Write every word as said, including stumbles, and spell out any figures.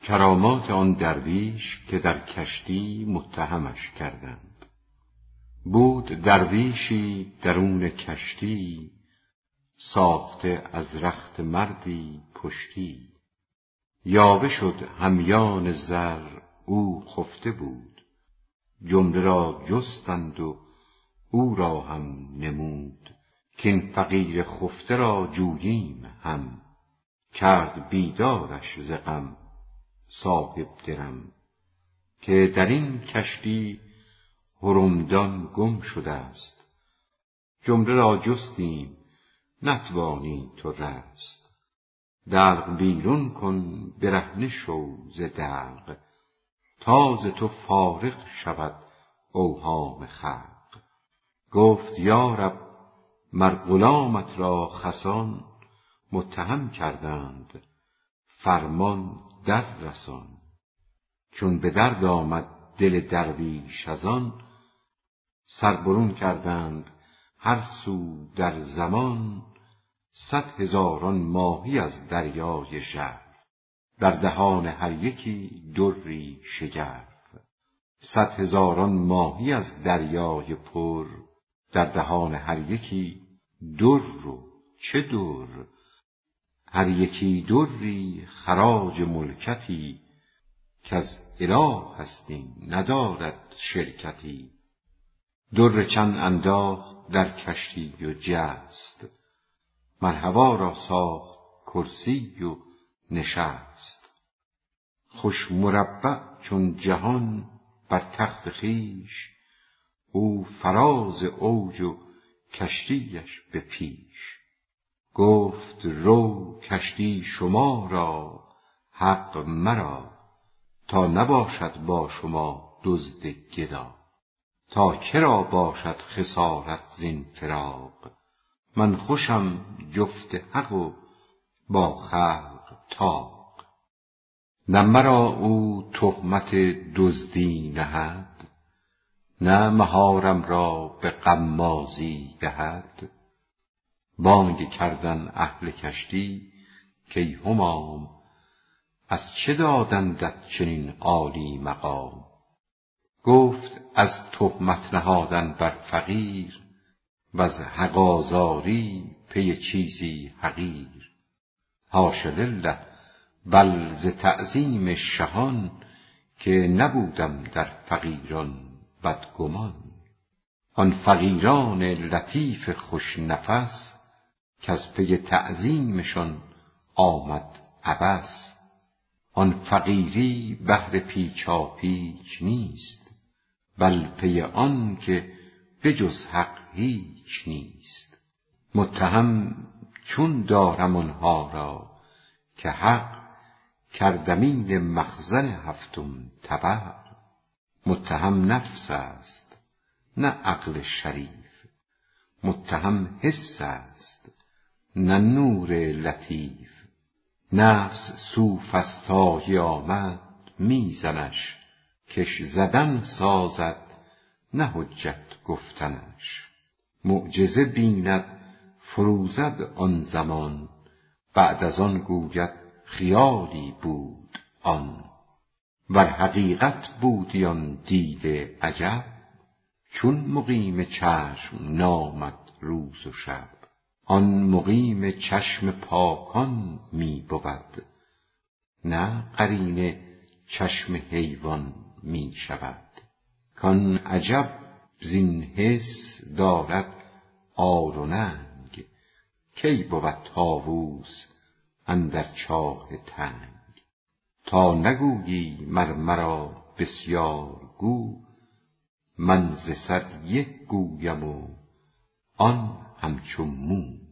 کرامات آن درویش که در کشتی متهمش کردند. بود درویشی درون کشتی، ساخته از رخت مردی پشتی. یاوه شد همیان زر او خفته بود، جمله را جستند و او را هم نمود. کین فقیر خفته را جوییم هم، کرد بیدارش ز غم صاحب درم. که در این کشتی حرمدان گم شده است، جمله را جستیم نتوانی تو رست. دلق بیرون کن برهنه شو ز دلق، تا ز تو فارغ شود اوهام خلق. گفت یا رب مر غلامت را خسان، متهم کردند فرمان در رسان. چون به درد آمد دل درویش از آن، سر برون کردند هر سو در زمان. صد هزاران ماهی از دریای ژرف، در دهان هر یکی دری شگرف. صد هزاران ماهی از دریای پر، در دهان هر یکی در و چه در. هر یکی دری خراج ملکتی، کز اله است این ندارد شرکتی. در چند انداخت در کشتی و جست، مر هوا را ساخت کرسی و نشست. خوش مربع چون جهان بر تخت خویش، او فراز اوج و کشتیش به پیش. گفت رو کشتی شما را حق مرا، تا نباشد با شما دزد گدا. تا کرا باشد خسارت زین فراق، من خوشم جفت حق و با خلق طاق. نه مرا او تهمت دزدی نهد، نه مهارم را به غمازی دهد. بانگ کردن اهل کشتی کای همام، از چه دادندت چنین عالی مقام؟ گفت از تهمت نهادن بر فقیر، وز حق آزاری پی چیزی حقیر. حاش لله بل ز تعظیم شهان، که نبودم در فقیران بدگمان. آن فقیران لطیف خوش نفس، کز پی تعظیمشان آمد عبث. آن فقیری بهر پیچاپیچ نیست، بل پی آن که بجز حق هیچ نیست. متهم چون دارم آنها را که حق، کردمین مخزن هفتم طبق. متهم نفس است نه عقل شریف، متهم حس است نه نور لطیف. نفس صوف از طاعی آمد می زنش، کش زدن سازد نه حجت گفتنش. معجزه بیند فروزد آن زمان، بعد از آن گوید خیالی بود آن. ور حقیقت بودی آن دید عجب، چون مقیم چشم نامد روز و شب. آن مقیم چشم پاکان می بود، نه قرین چشم حیوان می شود. کان عجب زین حس دارد عار و ننگ، کی بود طاووس اندر چاه تنگ. تا نگویی مر مرا بسیار گو، من ز صد یک گویم و آن همچو مو.